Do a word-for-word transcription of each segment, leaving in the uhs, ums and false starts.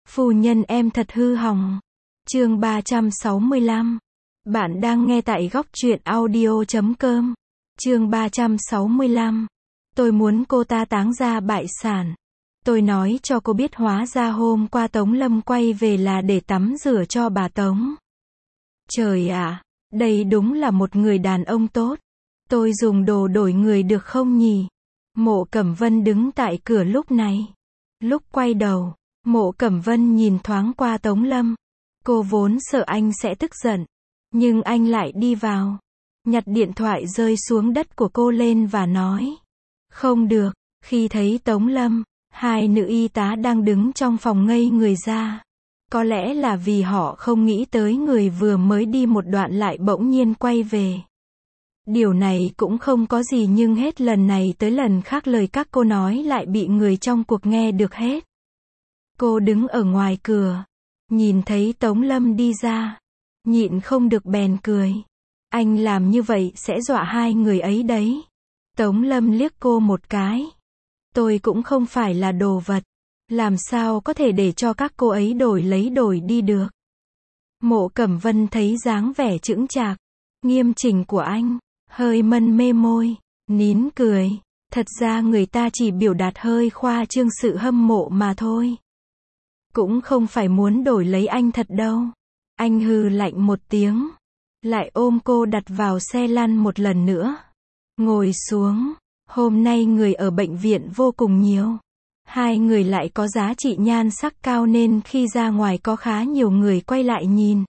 Phu nhân em thật hư hỏng. Chương ba trăm sáu mươi lăm. Bạn đang nghe tại góc truyện audio chấm com. Chương ba trăm sáu mươi lăm. Tôi muốn cô ta táng ra bại sản. Tôi nói cho cô biết hóa ra hôm qua Tống Lâm quay về là để tắm rửa cho bà Tống. Trời ạ, đây đúng là một người đàn ông tốt. Tôi dùng đồ đổi người được không nhỉ? Mộ Cẩm Vân đứng tại cửa lúc này. Lúc quay đầu, Mộ Cẩm Vân nhìn thoáng qua Tống Lâm. Cô vốn sợ anh sẽ tức giận, nhưng anh lại đi vào, nhặt điện thoại rơi xuống đất của cô lên và nói: không được. Khi thấy Tống Lâm, hai nữ y tá đang đứng trong phòng ngây người ra. Có lẽ là vì họ không nghĩ tới người vừa mới đi một đoạn lại bỗng nhiên quay về. Điều này cũng không có gì, nhưng hết lần này tới lần khác lời các cô nói lại bị người trong cuộc nghe được hết. Cô đứng ở ngoài cửa, nhìn thấy Tống Lâm đi ra, nhịn không được bèn cười. Anh làm như vậy sẽ dọa hai người ấy đấy. Tống Lâm liếc cô một cái. Tôi cũng không phải là đồ vật, làm sao có thể để cho các cô ấy đổi lấy đổi đi được. Mộ Cẩm Vân thấy dáng vẻ chững chạc, nghiêm chỉnh của anh, hơi mân mê môi, nín cười. Thật ra người ta chỉ biểu đạt hơi khoa trương sự hâm mộ mà thôi. Cũng không phải muốn đổi lấy anh thật đâu. Anh hừ lạnh một tiếng, lại ôm cô đặt vào xe lăn một lần nữa. Ngồi xuống. Hôm nay người ở bệnh viện vô cùng nhiều. Hai người lại có giá trị nhan sắc cao nên khi ra ngoài có khá nhiều người quay lại nhìn.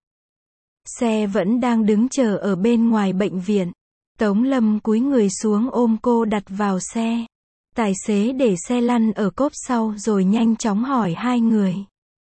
Xe vẫn đang đứng chờ ở bên ngoài bệnh viện. Tống Lâm cúi người xuống ôm cô đặt vào xe. Tài xế để xe lăn ở cốp sau rồi nhanh chóng hỏi hai người.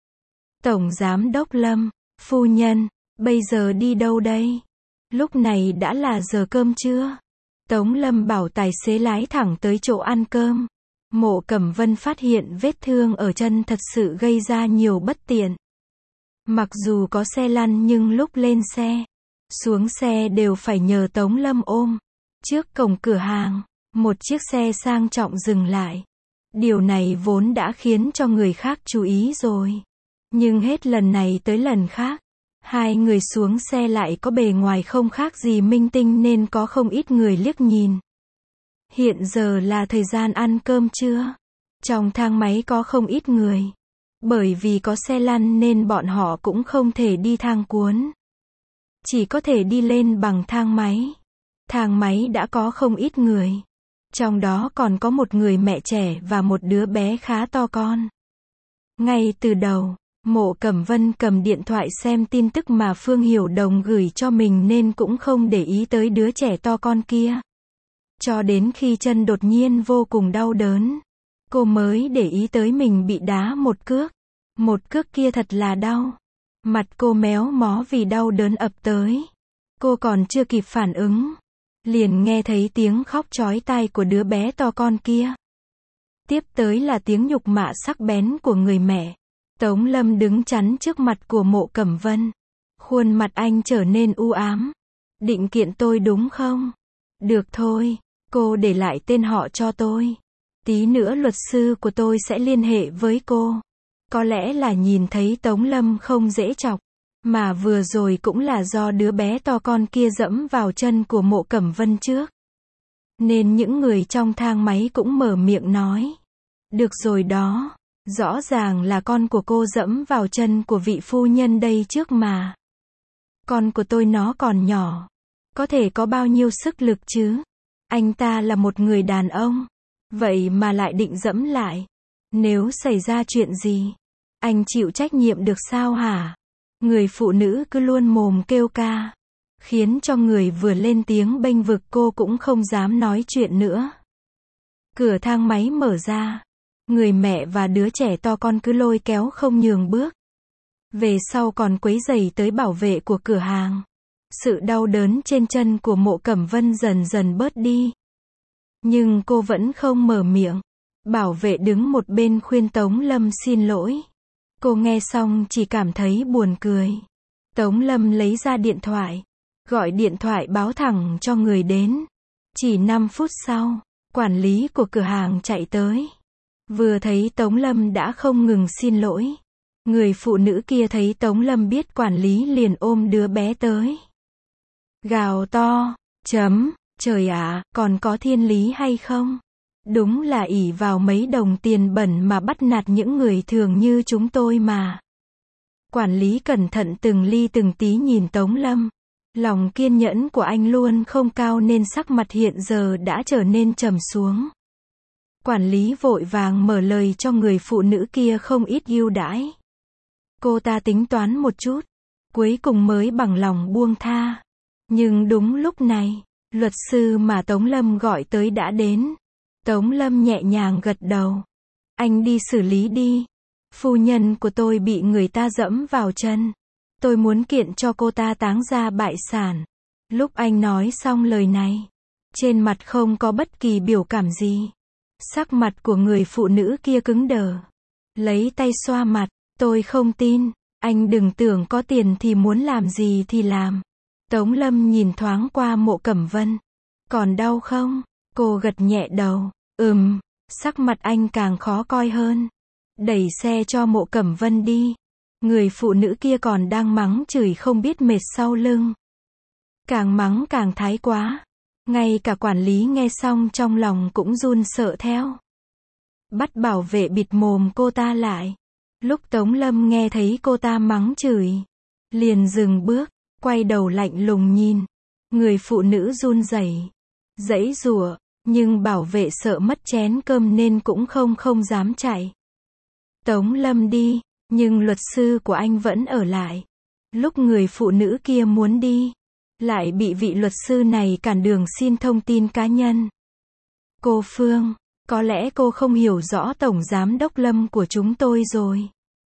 Tổng Giám đốc Lâm, phu nhân, bây giờ đi đâu đây? Lúc này đã là giờ cơm trưa. Tống Lâm bảo tài xế lái thẳng tới chỗ ăn cơm. Mộ Cẩm Vân phát hiện vết thương ở chân thật sự gây ra nhiều bất tiện. Mặc dù có xe lăn nhưng lúc lên xe, xuống xe đều phải nhờ Tống Lâm ôm. Trước cổng cửa hàng, một chiếc xe sang trọng dừng lại. Điều này vốn đã khiến cho người khác chú ý rồi. Nhưng hết lần này tới lần khác, hai người xuống xe lại có bề ngoài không khác gì minh tinh nên có không ít người liếc nhìn. Hiện giờ là thời gian ăn cơm trưa. Trong thang máy có không ít người. Bởi vì có xe lăn nên bọn họ cũng không thể đi thang cuốn. Chỉ có thể đi lên bằng thang máy. Thang máy đã có không ít người. Trong đó còn có một người mẹ trẻ và một đứa bé khá to con. Ngay từ đầu, Mộ Cẩm Vân cầm điện thoại xem tin tức mà Phương Hiểu Đồng gửi cho mình nên cũng không để ý tới đứa trẻ to con kia. Cho đến khi chân đột nhiên vô cùng đau đớn, cô mới để ý tới mình bị đá một cước. Một cước kia thật là đau. Mặt cô méo mó vì đau đớn ập tới. Cô còn chưa kịp phản ứng, liền nghe thấy tiếng khóc chói tai của đứa bé to con kia. Tiếp tới là tiếng nhục mạ sắc bén của người mẹ. Tống Lâm đứng chắn trước mặt của Mộ Cẩm Vân. Khuôn mặt anh trở nên u ám. Định kiện tôi đúng không? Được thôi, cô để lại tên họ cho tôi. Tí nữa luật sư của tôi sẽ liên hệ với cô. Có lẽ là nhìn thấy Tống Lâm không dễ chọc, mà vừa rồi cũng là do đứa bé to con kia dẫm vào chân của Mộ Cẩm Vân trước. Nên những người trong thang máy cũng mở miệng nói. Được rồi đó. Rõ ràng là con của cô dẫm vào chân của vị phu nhân đây trước mà. Con của tôi nó còn nhỏ. Có thể có bao nhiêu sức lực chứ? Anh ta là một người đàn ông. Vậy mà lại định dẫm lại. Nếu xảy ra chuyện gì, anh chịu trách nhiệm được sao hả? Người phụ nữ cứ luôn mồm kêu ca, khiến cho người vừa lên tiếng bênh vực cô cũng không dám nói chuyện nữa. Cửa thang máy mở ra. Người mẹ và đứa trẻ to con cứ lôi kéo không nhường bước. Về sau còn quấy rầy tới bảo vệ của cửa hàng. Sự đau đớn trên chân của Mộ Cẩm Vân dần dần bớt đi. Nhưng cô vẫn không mở miệng. Bảo vệ đứng một bên khuyên Tống Lâm xin lỗi. Cô nghe xong chỉ cảm thấy buồn cười. Tống Lâm lấy ra điện thoại. Gọi điện thoại báo thẳng cho người đến. Chỉ năm phút sau, quản lý của cửa hàng chạy tới. Vừa thấy Tống Lâm đã không ngừng xin lỗi. Người phụ nữ kia thấy Tống Lâm biết quản lý liền ôm đứa bé tới. Gào to, chấm, trời ạ, còn có thiên lý hay không? Đúng là ỷ vào mấy đồng tiền bẩn mà bắt nạt những người thường như chúng tôi mà. Quản lý cẩn thận từng ly từng tí nhìn Tống Lâm. Lòng kiên nhẫn của anh luôn không cao nên sắc mặt hiện giờ đã trở nên trầm xuống. Quản lý vội vàng mở lời cho người phụ nữ kia không ít ưu đãi. Cô ta tính toán một chút, cuối cùng mới bằng lòng buông tha. Nhưng đúng lúc này, luật sư mà Tống Lâm gọi tới đã đến. Tống Lâm nhẹ nhàng gật đầu. Anh đi xử lý đi. Phu nhân của tôi bị người ta dẫm vào chân. Tôi muốn kiện cho cô ta táng ra bại sản. Lúc anh nói xong lời này, trên mặt không có bất kỳ biểu cảm gì. Sắc mặt của người phụ nữ kia cứng đờ. Lấy tay xoa mặt, tôi không tin, anh đừng tưởng có tiền thì muốn làm gì thì làm. Tống Lâm nhìn thoáng qua Mộ Cẩm Vân. Còn đau không? Cô gật nhẹ đầu. Ừm, sắc mặt anh càng khó coi hơn. Đẩy xe cho Mộ Cẩm Vân đi. Người phụ nữ kia còn đang mắng chửi không biết mệt sau lưng. Càng mắng càng thái quá. Ngay cả quản lý nghe xong trong lòng cũng run sợ theo. Bắt bảo vệ bịt mồm cô ta lại. Lúc Tống Lâm nghe thấy cô ta mắng chửi, liền dừng bước, quay đầu lạnh lùng nhìn. Người phụ nữ run rẩy, giãy giụa, nhưng bảo vệ sợ mất chén cơm nên cũng không không dám chạy. Tống Lâm đi, nhưng luật sư của anh vẫn ở lại. Lúc người phụ nữ kia muốn đi, lại bị vị luật sư này cản đường xin thông tin cá nhân. Cô Phương, có lẽ cô không hiểu rõ Tổng Giám đốc Lâm của chúng tôi rồi.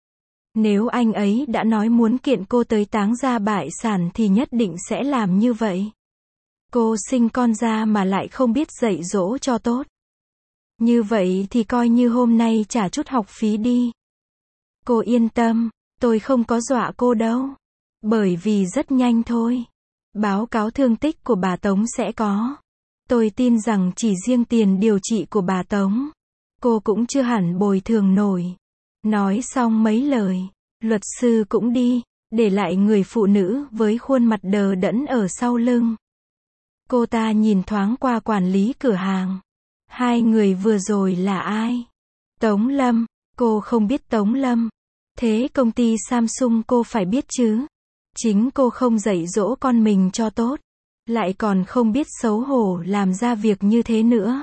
Nếu anh ấy đã nói muốn kiện cô tới táng ra bại sản thì nhất định sẽ làm như vậy. Cô sinh con ra mà lại không biết dạy dỗ cho tốt. Như vậy thì coi như hôm nay trả chút học phí đi. Cô yên tâm, tôi không có dọa cô đâu. Bởi vì rất nhanh thôi. Báo cáo thương tích của bà Tống sẽ có. Tôi tin rằng chỉ riêng tiền điều trị của bà Tống, cô cũng chưa hẳn bồi thường nổi. Nói xong mấy lời, luật sư cũng đi, để lại người phụ nữ với khuôn mặt đờ đẫn ở sau lưng. Cô ta nhìn thoáng qua quản lý cửa hàng. Hai người vừa rồi là ai? Tống Lâm, cô không biết Tống Lâm. Thế công ty Samsung cô phải biết chứ. Chính cô không dạy dỗ con mình cho tốt, lại còn không biết xấu hổ làm ra việc như thế nữa.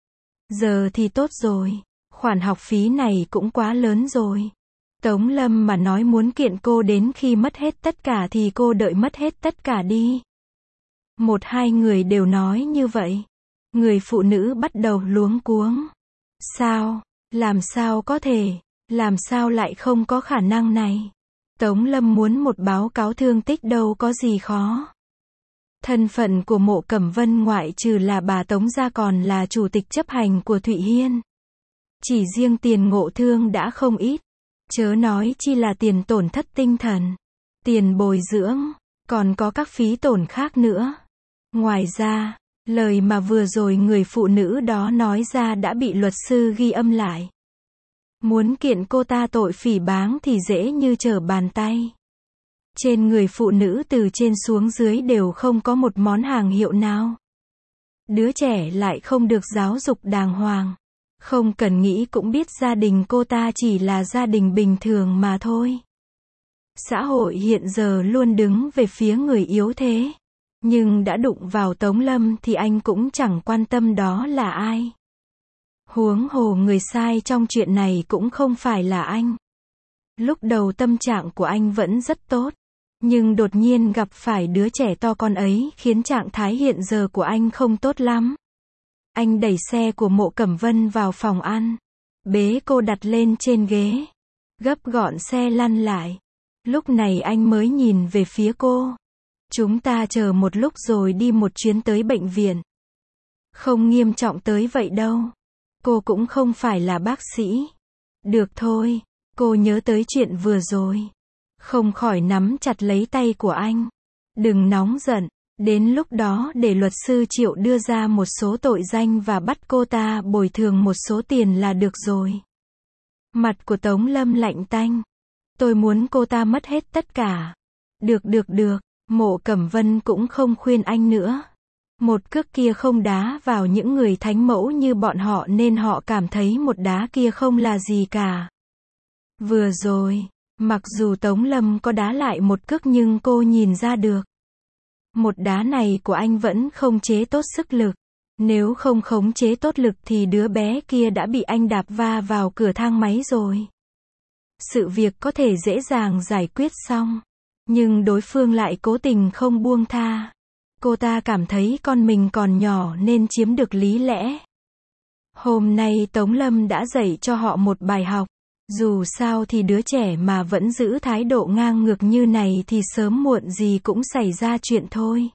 Giờ thì tốt rồi, khoản học phí này cũng quá lớn rồi. Tống Lâm mà nói muốn kiện cô đến khi mất hết tất cả thì cô đợi mất hết tất cả đi. Một hai người đều nói như vậy. Người phụ nữ bắt đầu luống cuống. Sao? Làm sao có thể? Làm sao lại không có khả năng này? Tống Lâm muốn một báo cáo thương tích đâu có gì khó. Thân phận của Mộ Cẩm Vân ngoại trừ là bà Tống ra còn là chủ tịch chấp hành của Thụy Hiên. Chỉ riêng tiền ngộ thương đã không ít. Chớ nói chi là tiền tổn thất tinh thần, tiền bồi dưỡng, còn có các phí tổn khác nữa. Ngoài ra, lời mà vừa rồi người phụ nữ đó nói ra đã bị luật sư ghi âm lại. Muốn kiện cô ta tội phỉ báng thì dễ như trở bàn tay. Trên người phụ nữ từ trên xuống dưới đều không có một món hàng hiệu nào. Đứa trẻ lại không được giáo dục đàng hoàng. Không cần nghĩ cũng biết gia đình cô ta chỉ là gia đình bình thường mà thôi. Xã hội hiện giờ luôn đứng về phía người yếu thế. Nhưng đã đụng vào Tống Lâm thì anh cũng chẳng quan tâm đó là ai. Huống hồ người sai trong chuyện này cũng không phải là anh. Lúc đầu tâm trạng của anh vẫn rất tốt. Nhưng đột nhiên gặp phải đứa trẻ to con ấy khiến trạng thái hiện giờ của anh không tốt lắm. Anh đẩy xe của Mộ Cẩm Vân vào phòng ăn. Bế cô đặt lên trên ghế. Gấp gọn xe lăn lại. Lúc này anh mới nhìn về phía cô. Chúng ta chờ một lúc rồi đi một chuyến tới bệnh viện. Không nghiêm trọng tới vậy đâu. Cô cũng không phải là bác sĩ. Được thôi, cô nhớ tới chuyện vừa rồi. Không khỏi nắm chặt lấy tay của anh. Đừng nóng giận. Đến lúc đó để luật sư Triệu đưa ra một số tội danh và bắt cô ta bồi thường một số tiền là được rồi. Mặt của Tống Lâm lạnh tanh. Tôi muốn cô ta mất hết tất cả. Được được được, Mộ Cẩm Vân cũng không khuyên anh nữa. Một cước kia không đá vào những người thánh mẫu như bọn họ nên họ cảm thấy một đá kia không là gì cả. Vừa rồi, mặc dù Tống Lâm có đá lại một cước nhưng cô nhìn ra được. Một đá này của anh vẫn không chế tốt sức lực. Nếu không khống chế tốt lực thì đứa bé kia đã bị anh đạp va vào cửa thang máy rồi. Sự việc có thể dễ dàng giải quyết xong. Nhưng đối phương lại cố tình không buông tha. Cô ta cảm thấy con mình còn nhỏ nên chiếm được lý lẽ. Hôm nay Tống Lâm đã dạy cho họ một bài học. Dù sao thì đứa trẻ mà vẫn giữ thái độ ngang ngược như này thì sớm muộn gì cũng xảy ra chuyện thôi.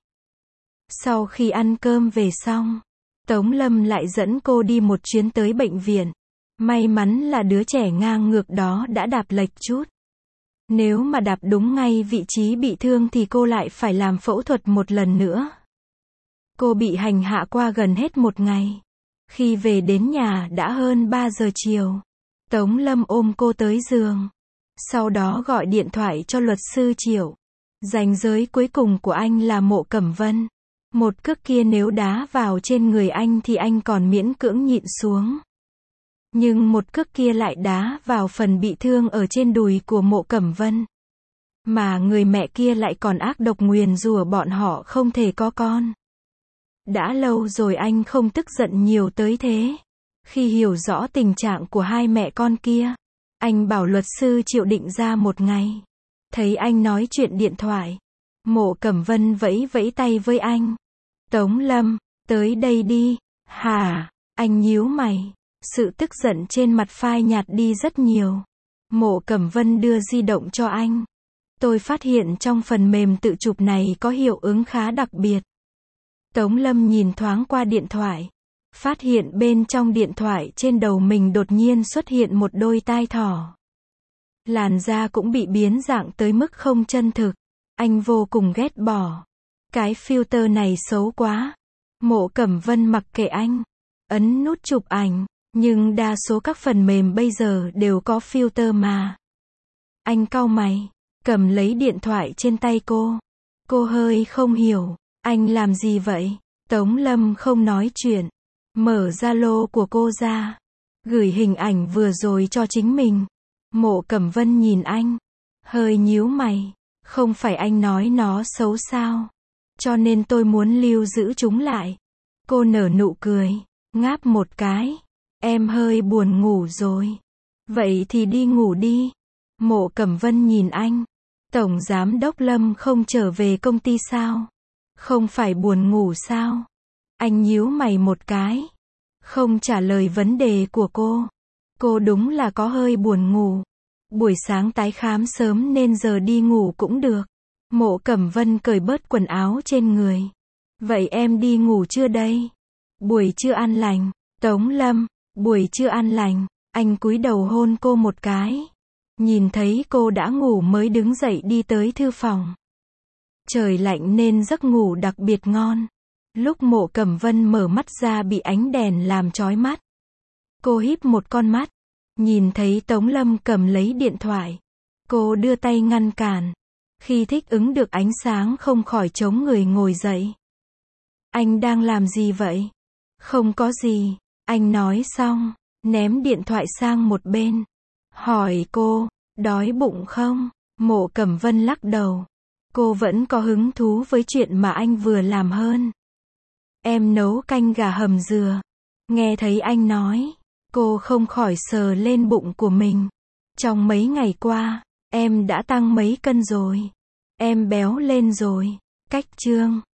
Sau khi ăn cơm về xong, Tống Lâm lại dẫn cô đi một chuyến tới bệnh viện. May mắn là đứa trẻ ngang ngược đó đã đạp lệch chút. Nếu mà đạp đúng ngay vị trí bị thương thì cô lại phải làm phẫu thuật một lần nữa. Cô bị hành hạ qua gần hết một ngày. Khi về đến nhà đã hơn ba giờ chiều. Tống Lâm ôm cô tới giường. Sau đó gọi điện thoại cho luật sư Triệu. Ranh giới cuối cùng của anh là Mộ Cẩm Vân. Một cước kia nếu đá vào trên người anh thì anh còn miễn cưỡng nhịn xuống. Nhưng một cước kia lại đá vào phần bị thương ở trên đùi của Mộ Cẩm Vân. Mà người mẹ kia lại còn ác độc nguyền rủa bọn họ không thể có con. Đã lâu rồi anh không tức giận nhiều tới thế. Khi hiểu rõ tình trạng của hai mẹ con kia, anh bảo luật sư Triệu định ra một ngày. Thấy anh nói chuyện điện thoại, Mộ Cẩm Vân vẫy vẫy tay với anh. Tống Lâm, tới đây đi. Hả? Anh nhíu mày. Sự tức giận trên mặt phai nhạt đi rất nhiều. Mộ Cẩm Vân đưa di động cho anh. Tôi phát hiện trong phần mềm tự chụp này có hiệu ứng khá đặc biệt. Tống Lâm nhìn thoáng qua điện thoại. Phát hiện bên trong điện thoại trên đầu mình đột nhiên xuất hiện một đôi tai thỏ. Làn da cũng bị biến dạng tới mức không chân thực. Anh vô cùng ghét bỏ. Cái filter này xấu quá. Mộ Cẩm Vân mặc kệ anh. Ấn nút chụp ảnh. Nhưng đa số các phần mềm bây giờ đều có filter mà. Anh cau mày. Cầm lấy điện thoại trên tay cô. Cô hơi không hiểu. Anh làm gì vậy? Tống Lâm không nói chuyện. Mở Zalo của cô ra. Gửi hình ảnh vừa rồi cho chính mình. Mộ Cẩm Vân nhìn anh. Hơi nhíu mày. Không phải anh nói nó xấu sao? Cho nên tôi muốn lưu giữ chúng lại. Cô nở nụ cười. Ngáp một cái. Em hơi buồn ngủ rồi. Vậy thì đi ngủ đi. Mộ Cẩm Vân nhìn anh. Tổng giám đốc Lâm không trở về công ty sao? Không phải buồn ngủ sao? Anh nhíu mày một cái. Không trả lời vấn đề của cô. Cô đúng là có hơi buồn ngủ. Buổi sáng tái khám sớm nên giờ đi ngủ cũng được. Mộ Cẩm Vân cởi bớt quần áo trên người. Vậy em đi ngủ chưa đây? Buổi trưa an lành. Tống Lâm, buổi trưa an lành. Anh cúi đầu hôn cô một cái. Nhìn thấy cô đã ngủ mới đứng dậy đi tới thư phòng. Trời lạnh nên giấc ngủ đặc biệt ngon. Lúc Mộ Cẩm Vân mở mắt ra bị ánh đèn làm chói mắt. Cô híp một con mắt. Nhìn thấy Tống Lâm cầm lấy điện thoại. Cô đưa tay ngăn cản. Khi thích ứng được ánh sáng không khỏi chống người ngồi dậy. Anh đang làm gì vậy? Không có gì. Anh nói xong, ném điện thoại sang một bên. Hỏi cô, đói bụng không? Mộ Cẩm Vân lắc đầu. Cô vẫn có hứng thú với chuyện mà anh vừa làm hơn. Em nấu canh gà hầm dừa. Nghe thấy anh nói, cô không khỏi sờ lên bụng của mình. Trong mấy ngày qua, em đã tăng mấy cân rồi. Em béo lên rồi. Cách chương